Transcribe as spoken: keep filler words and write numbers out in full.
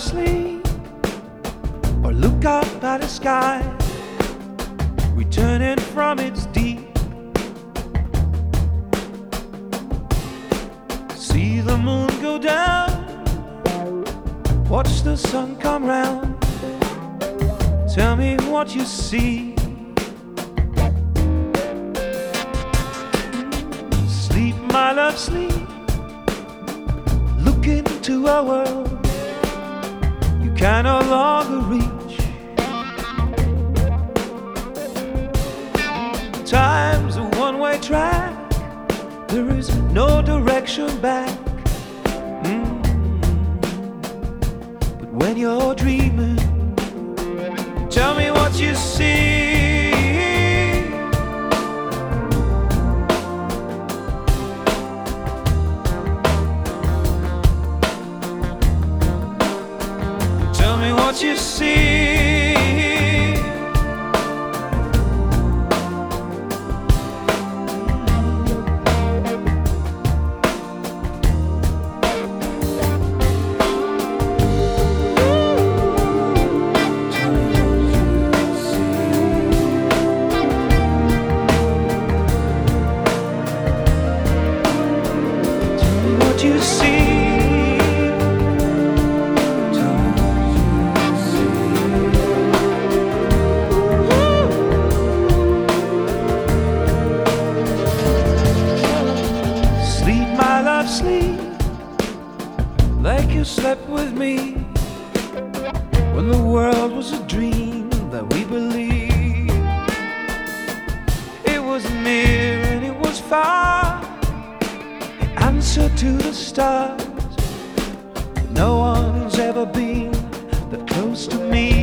sleep or look up at the sky, returning from its deep. See the moon go down, watch the sun come round. Tell me what you see. Sleep, my love, sleep. Look into a world you can no longer reach. Time's a one-way track, there is no direction back. Mm. But when you're dreaming, tell me what you see. Tell me what you see. You see, sleep, my love, sleep, like you slept with me when the world was a dream that we believed. It was near and it was far, answer to the stars. No one's ever been that close to me.